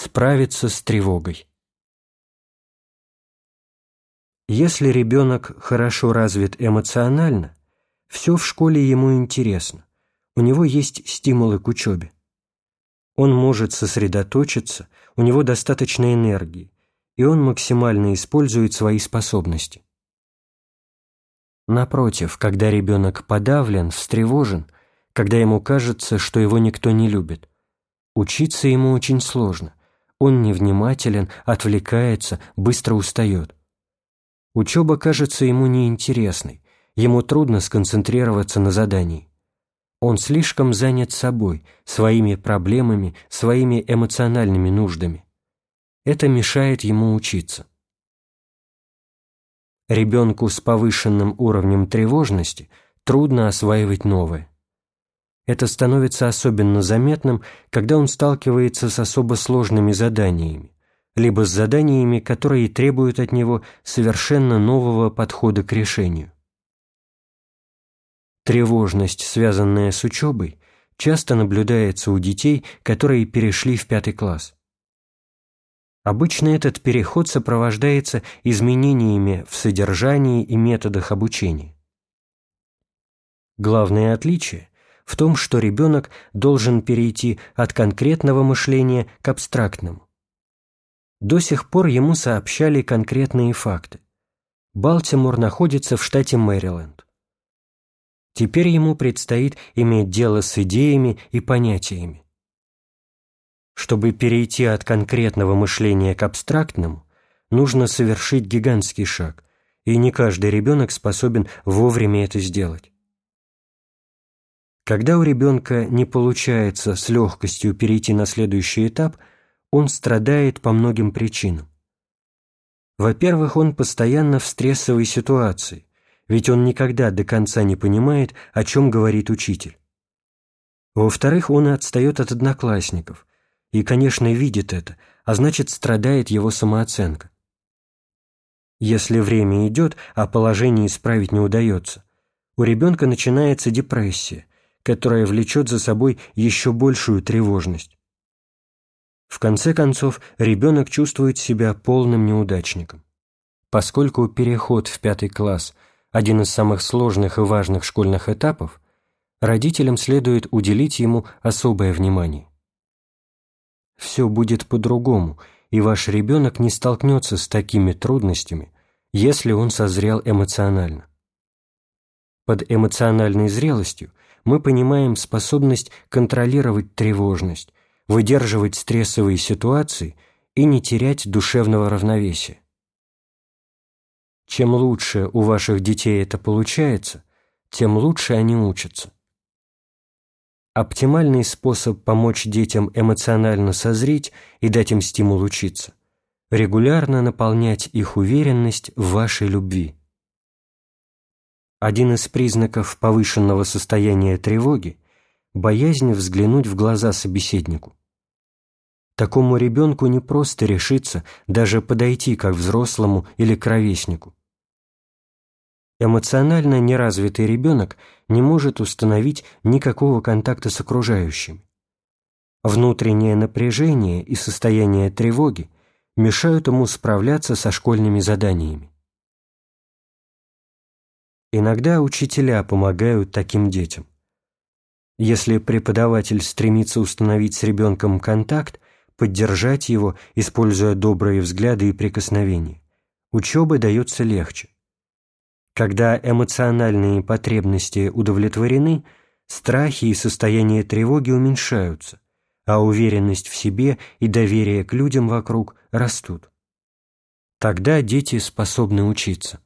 Справиться с тревогой. Если ребенок хорошо развит эмоционально, все в школе ему интересно, у него есть стимулы к учебе. Он может сосредоточиться, у него достаточно энергии, и он максимально использует свои способности. Напротив, когда ребенок подавлен, встревожен, когда ему кажется, что его никто не любит, учиться ему очень сложно, он невнимателен, отвлекается, быстро устает. Учеба кажется ему неинтересной, ему трудно сконцентрироваться на задании. Он слишком занят собой, своими проблемами, своими эмоциональными нуждами. Это мешает ему учиться. Ребенку с повышенным уровнем тревожности трудно осваивать новое. Это становится особенно заметным, когда он сталкивается с особо сложными заданиями, либо с заданиями, которые требуют от него совершенно нового подхода к решению. Тревожность, связанная с учебой, часто наблюдается у детей, которые перешли в 5 класс. Обычно этот переход сопровождается изменениями в содержании и методах обучения. Главное отличие в том, что ребенок должен перейти от конкретного мышления к абстрактному. До сих пор ему сообщали конкретные факты. Балтимор находится в штате Мэриленд. Теперь ему предстоит иметь дело с идеями и понятиями. Чтобы перейти от конкретного мышления к абстрактному, нужно совершить гигантский шаг, и не каждый ребенок способен вовремя это сделать. Когда у ребенка не получается с легкостью перейти на следующий этап, он страдает по многим причинам. Во-первых, он постоянно в стрессовой ситуации, ведь он никогда до конца не понимает, о чем говорит учитель. Во-вторых, он отстает от одноклассников, и, конечно, видит это, а значит, страдает его самооценка. Если время идет, а положение исправить не удается, у ребенка начинается депрессия, которая влечет за собой еще большую тревожность. В конце концов, ребенок чувствует себя полным неудачником. Поскольку переход в 5 класс – один из самых сложных и важных школьных этапов, родителям следует уделить ему особое внимание. Все будет по-другому, и ваш ребенок не столкнется с такими трудностями, если он созрел эмоционально. Под эмоциональной зрелостью мы понимаем способность контролировать тревожность, выдерживать стрессовые ситуации и не терять душевного равновесия. Чем лучше у ваших детей это получается, тем лучше они учатся. Оптимальный способ помочь детям эмоционально созреть и дать им стимул учиться – регулярно наполнять их уверенность в вашей любви. Один из признаков повышенного состояния тревоги – боязнь взглянуть в глаза собеседнику. Такому ребенку не просто решиться даже подойти как взрослому или к ровеснику. Эмоционально неразвитый ребенок не может установить никакого контакта с окружающими. Внутреннее напряжение и состояние тревоги мешают ему справляться со школьными заданиями. Иногда учителя помогают таким детям. Если преподаватель стремится установить с ребенком контакт, поддержать его, используя добрые взгляды и прикосновения, учеба дается легче. Когда эмоциональные потребности удовлетворены, страхи и состояние тревоги уменьшаются, а уверенность в себе и доверие к людям вокруг растут. Тогда дети способны учиться.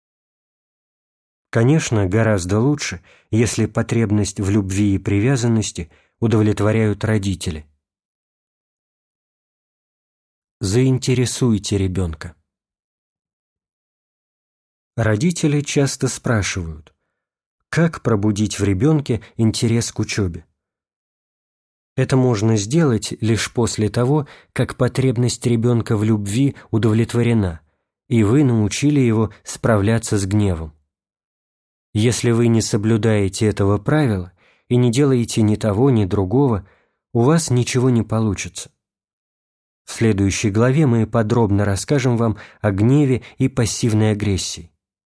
Конечно, гораздо лучше, если потребность в любви и привязанности удовлетворяют родители. Заинтересуйте ребенка. Родители часто спрашивают, как пробудить в ребенке интерес к учебе. Это можно сделать лишь после того, как потребность ребенка в любви удовлетворена, и вы научили его справляться с гневом. Если вы не соблюдаете этого правила и не делаете ни того, ни другого, у вас ничего не получится. В следующей главе мы подробно расскажем вам о гневе и пассивной агрессии.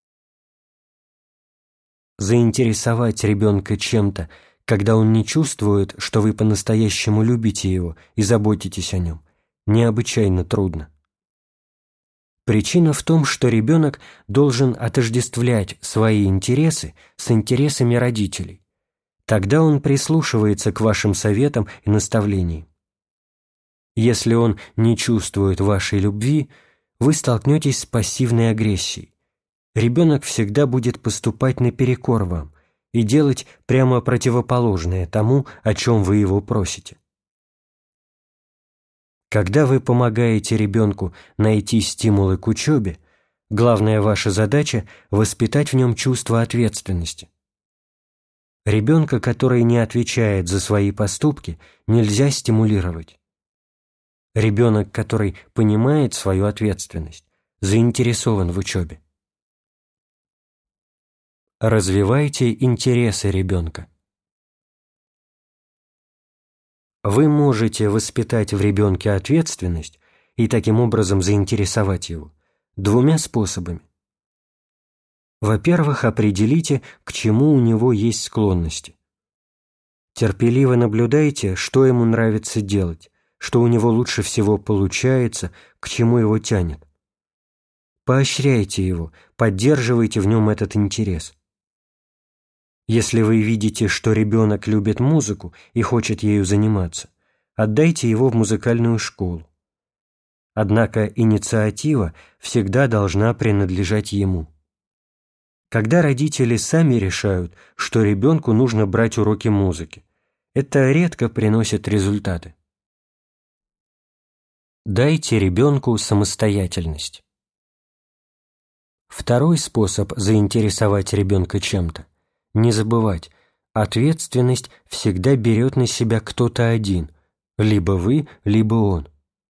Заинтересовать ребенка чем-то, когда он не чувствует, что вы по-настоящему любите его и заботитесь о нем, необычайно трудно. Причина в том, что ребенок должен отождествлять свои интересы с интересами родителей. Тогда он прислушивается к вашим советам и наставлениям. Если он не чувствует вашей любви, вы столкнетесь с пассивной агрессией. Ребенок всегда будет поступать наперекор вам и делать прямо противоположное тому, о чем вы его просите. Когда вы помогаете ребенку найти стимулы к учебе, главная ваша задача – воспитать в нем чувство ответственности. Ребенка, который не отвечает за свои поступки, нельзя стимулировать. Ребенок, который понимает свою ответственность, заинтересован в учебе. Развивайте интересы ребенка. Вы можете воспитать в ребенке ответственность и таким образом заинтересовать его двумя способами. Во-первых, определите, к чему у него есть склонности. Терпеливо наблюдайте, что ему нравится делать, что у него лучше всего получается, к чему его тянет. Поощряйте его, поддерживайте в нем этот интерес. Если вы видите, что ребенок любит музыку и хочет ею заниматься, отдайте его в музыкальную школу. Однако инициатива всегда должна принадлежать ему. Когда родители сами решают, что ребенку нужно брать уроки музыки, это редко приносит результаты. Дайте ребенку самостоятельность. Второй способ заинтересовать ребенка чем-то – не забывать, ответственность всегда берет на себя кто-то один, либо вы, либо он.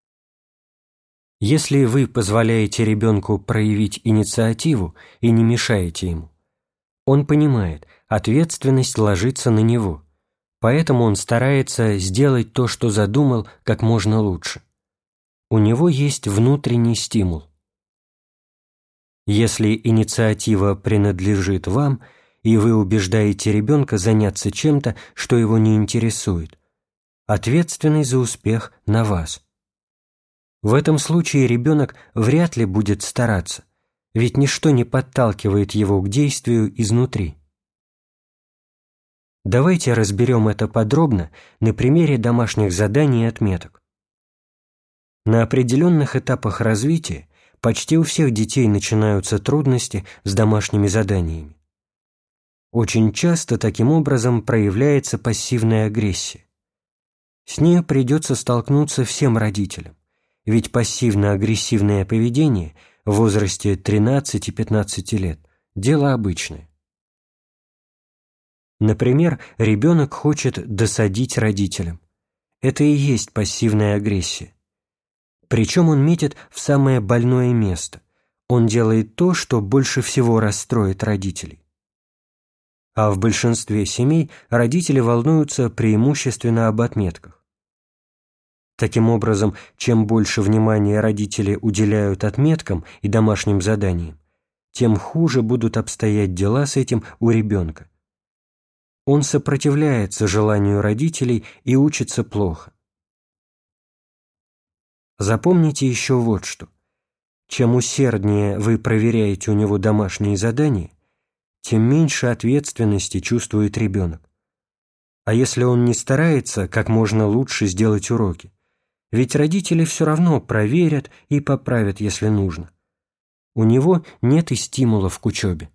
Если вы позволяете ребенку проявить инициативу и не мешаете ему, он понимает, ответственность ложится на него, поэтому он старается сделать то, что задумал, как можно лучше. У него есть внутренний стимул. Если инициатива принадлежит вам, и вы убеждаете ребенка заняться чем-то, что его не интересует, ответственность за успех на вас. В этом случае ребенок вряд ли будет стараться, ведь ничто не подталкивает его к действию изнутри. Давайте разберем это подробно на примере домашних заданий и отметок. На определенных этапах развития почти у всех детей начинаются трудности с домашними заданиями. Очень часто таким образом проявляется пассивная агрессия. С ней придется столкнуться всем родителям, ведь пассивно-агрессивное поведение в возрасте 13-15 лет – дело обычное. Например, ребенок хочет досадить родителям. Это и есть пассивная агрессия. Причем он метит в самое больное место. Он делает то, что больше всего расстроит родителей. А в большинстве семей родители волнуются преимущественно об отметках. Таким образом, чем больше внимания родители уделяют отметкам и домашним заданиям, тем хуже будут обстоять дела с этим у ребенка. Он сопротивляется желанию родителей и учится плохо. Запомните еще вот что. Чем усерднее вы проверяете у него домашние задания, тем меньше ответственности чувствует ребенок. А если он не старается как можно лучше сделать уроки, ведь родители все равно проверят и поправят, если нужно. У него нет и стимулов к учебе.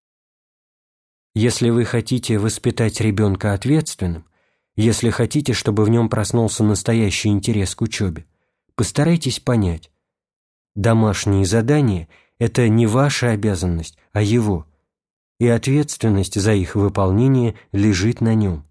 Если вы хотите воспитать ребенка ответственным, если хотите, чтобы в нем проснулся настоящий интерес к учебе, постарайтесь понять, домашние задания – это не ваша обязанность, а его, и ответственность за их выполнение лежит на нем.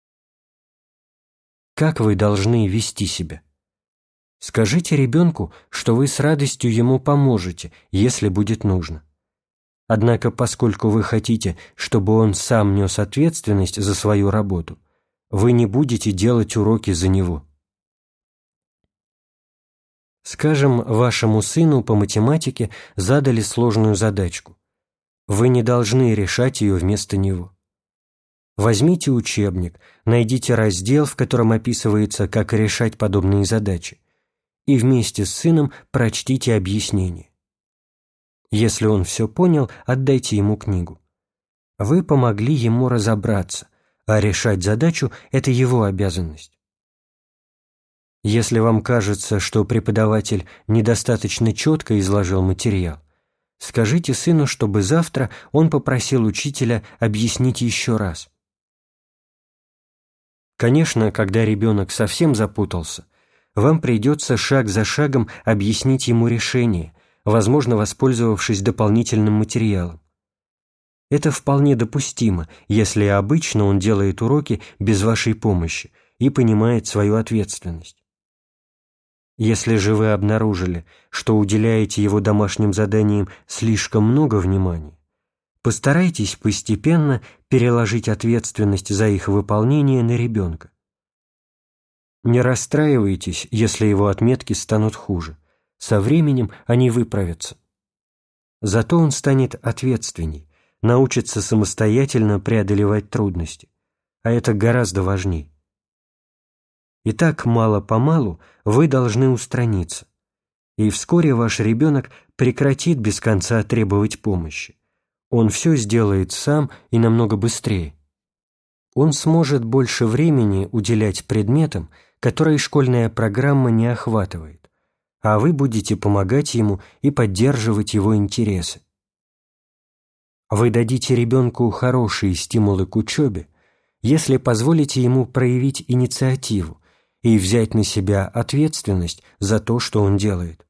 Как вы должны вести себя? Скажите ребенку, что вы с радостью ему поможете, если будет нужно. Однако, поскольку вы хотите, чтобы он сам нес ответственность за свою работу, вы не будете делать уроки за него. Скажем, вашему сыну по математике задали сложную задачку. Вы не должны решать ее вместо него. Возьмите учебник, найдите раздел, в котором описывается, как решать подобные задачи, и вместе с сыном прочтите объяснение. Если он все понял, отдайте ему книгу. Вы помогли ему разобраться, а решать задачу – это его обязанность. Если вам кажется, что преподаватель недостаточно четко изложил материал, скажите сыну, чтобы завтра он попросил учителя объяснить еще раз. Конечно, когда ребенок совсем запутался, вам придется шаг за шагом объяснить ему решение, возможно, воспользовавшись дополнительным материалом. Это вполне допустимо, если обычно он делает уроки без вашей помощи и понимает свою ответственность. Если же вы обнаружили, что уделяете его домашним заданиям слишком много внимания, постарайтесь постепенно переложить ответственность за их выполнение на ребенка. Не расстраивайтесь, если его отметки станут хуже. Со временем они выправятся. Зато он станет ответственней, научится самостоятельно преодолевать трудности, а это гораздо важнее. Итак, мало-помалу вы должны устраниться, и вскоре ваш ребенок прекратит без конца требовать помощи. Он все сделает сам и намного быстрее. Он сможет больше времени уделять предметам, которые школьная программа не охватывает, а вы будете помогать ему и поддерживать его интересы. Вы дадите ребенку хорошие стимулы к учебе, если позволите ему проявить инициативу и взять на себя ответственность за то, что он делает.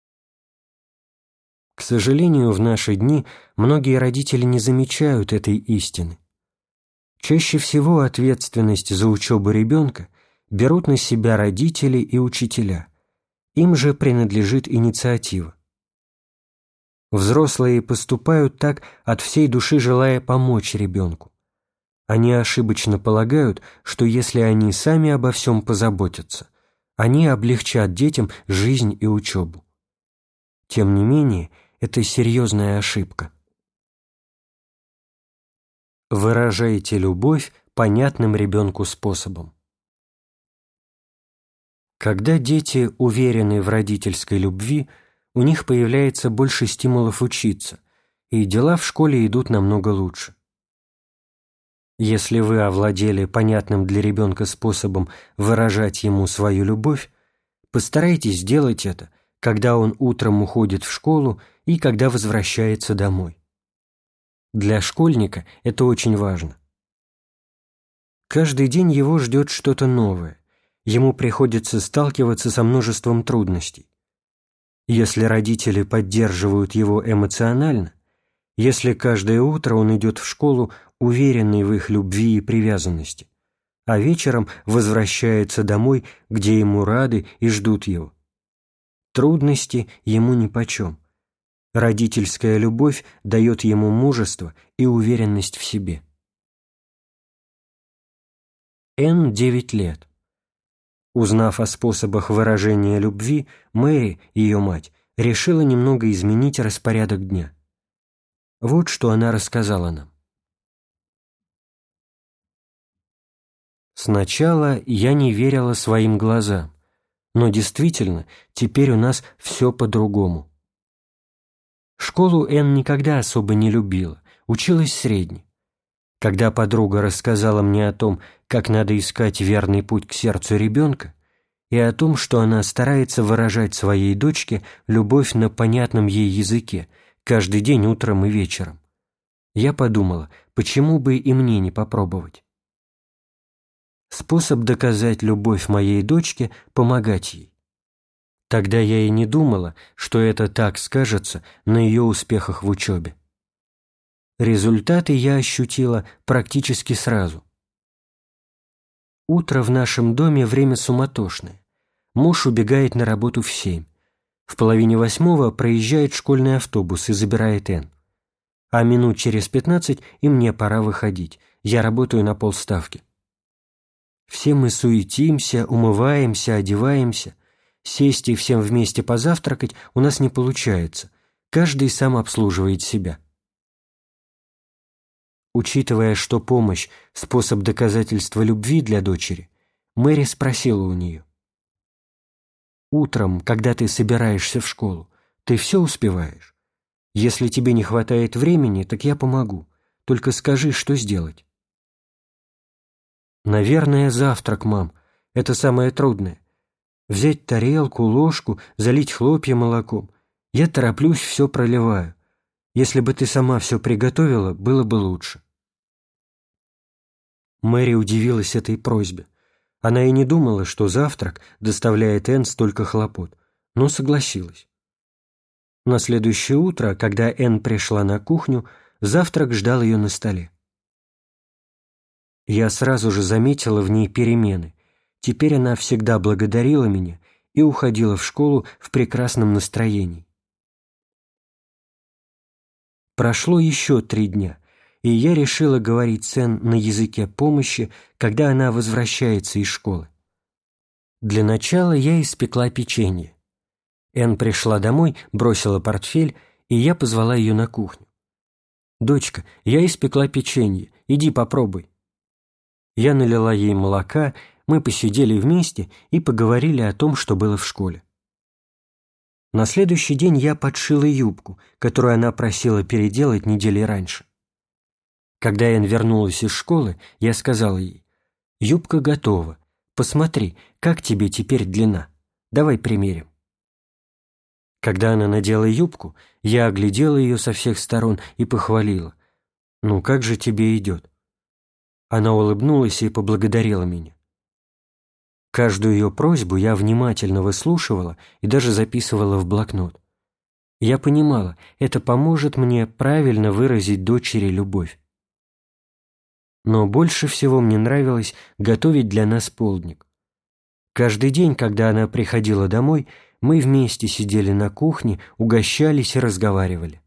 К сожалению, в наши дни многие родители не замечают этой истины. Чаще всего ответственность за учебу ребенка берут на себя родители и учителя. Им же принадлежит инициатива. Взрослые поступают так, от всей души желая помочь ребенку. Они ошибочно полагают, что если они сами обо всем позаботятся, они облегчат детям жизнь и учебу. Тем не менее, это серьезная ошибка. Выражайте любовь понятным ребенку способом. Когда дети уверены в родительской любви, у них появляется больше стимулов учиться, и дела в школе идут намного лучше. Если вы овладели понятным для ребенка способом выражать ему свою любовь, постарайтесь сделать это, когда он утром уходит в школу и когда возвращается домой. Для школьника это очень важно. Каждый день его ждет что-то новое, ему приходится сталкиваться со множеством трудностей. Если родители поддерживают его эмоционально, если каждое утро он идет в школу, уверенный в их любви и привязанности, а вечером возвращается домой, где ему рады и ждут его. Трудности ему нипочем. Родительская любовь дает ему мужество и уверенность в себе. Энн 9 лет. Узнав о способах выражения любви, Мэри, ее мать, решила немного изменить распорядок дня. Вот что она рассказала нам. Сначала я не верила своим глазам, но действительно, теперь у нас все по-другому. Школу Энн никогда особо не любила, училась средне. Когда подруга рассказала мне о том, как надо искать верный путь к сердцу ребенка, и о том, что она старается выражать своей дочке любовь на понятном ей языке каждый день утром и вечером, я подумала, почему бы и мне не попробовать. Способ доказать любовь моей дочке – помогать ей. Тогда я и не думала, что это так скажется на ее успехах в учебе. Результаты я ощутила практически сразу. Утро в нашем доме время суматошное. Муж убегает на работу в 7. В 7:30 проезжает школьный автобус и забирает Энн. А минут через 15 и мне пора выходить. Я работаю на полставки. Все мы суетимся, умываемся, одеваемся. Сесть и всем вместе позавтракать у нас не получается. Каждый сам обслуживает себя. Учитывая, что помощь – способ доказательства любви для дочери, Мэри спросила у нее: «Утром, когда ты собираешься в школу, ты все успеваешь? Если тебе не хватает времени, так я помогу. Только скажи, что сделать». «Наверное, завтрак, мам. Это самое трудное. Взять тарелку, ложку, залить хлопья молоком. Я тороплюсь, все проливаю. Если бы ты сама все приготовила, было бы лучше». Мэри удивилась этой просьбе. Она и не думала, что завтрак доставляет Энн столько хлопот, но согласилась. На следующее утро, когда Энн пришла на кухню, завтрак ждал ее на столе. Я сразу же заметила в ней перемены. Теперь она всегда благодарила меня и уходила в школу в прекрасном настроении. Прошло еще 3 дня, и я решила говорить с Энн на языке помощи, когда она возвращается из школы. Для начала я испекла печенье. Энн пришла домой, бросила портфель, и я позвала ее на кухню. «Дочка, я испекла печенье, иди попробуй». Я налила ей молока, мы посидели вместе и поговорили о том, что было в школе. На следующий день я подшила юбку, которую она просила переделать недели раньше. Когда Энн вернулась из школы, я сказала ей: «Юбка готова. Посмотри, как тебе теперь длина. Давай примерим». Когда она надела юбку, я оглядела ее со всех сторон и похвалила: «Ну, как же тебе идет?» Она улыбнулась и поблагодарила меня. Каждую ее просьбу я внимательно выслушивала и даже записывала в блокнот. Я понимала, это поможет мне правильно выразить дочери любовь. Но больше всего мне нравилось готовить для нас полдник. Каждый день, когда она приходила домой, мы вместе сидели на кухне, угощались и разговаривали.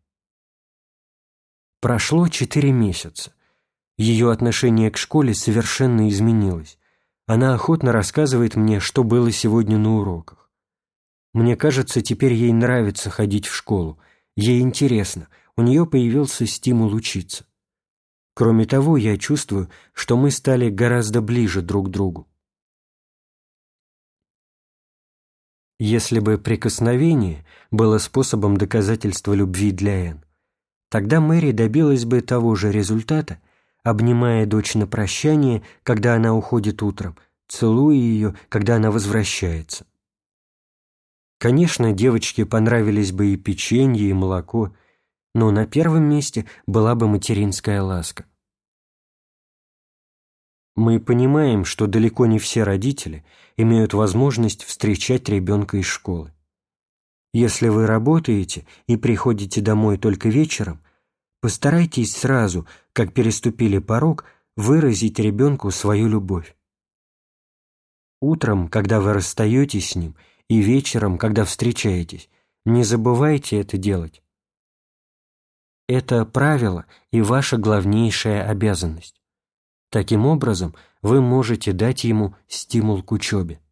Прошло 4 месяца. Ее отношение к школе совершенно изменилось. Она охотно рассказывает мне, что было сегодня на уроках. Мне кажется, теперь ей нравится ходить в школу. Ей интересно, у нее появился стимул учиться. Кроме того, я чувствую, что мы стали гораздо ближе друг к другу. Если бы прикосновение было способом доказательства любви для Энн, тогда Мэри добилась бы того же результата, обнимая дочь на прощание, когда она уходит утром, целуя ее, когда она возвращается. Конечно, девочке понравились бы и печенье, и молоко, но на первом месте была бы материнская ласка. Мы понимаем, что далеко не все родители имеют возможность встречать ребенка из школы. Если вы работаете и приходите домой только вечером, постарайтесь сразу, как переступили порог, выразить ребенку свою любовь. Утром, когда вы расстаетесь с ним, и вечером, когда встречаетесь, не забывайте это делать. Это правило и ваша главнейшая обязанность. Таким образом, вы можете дать ему стимул к учебе.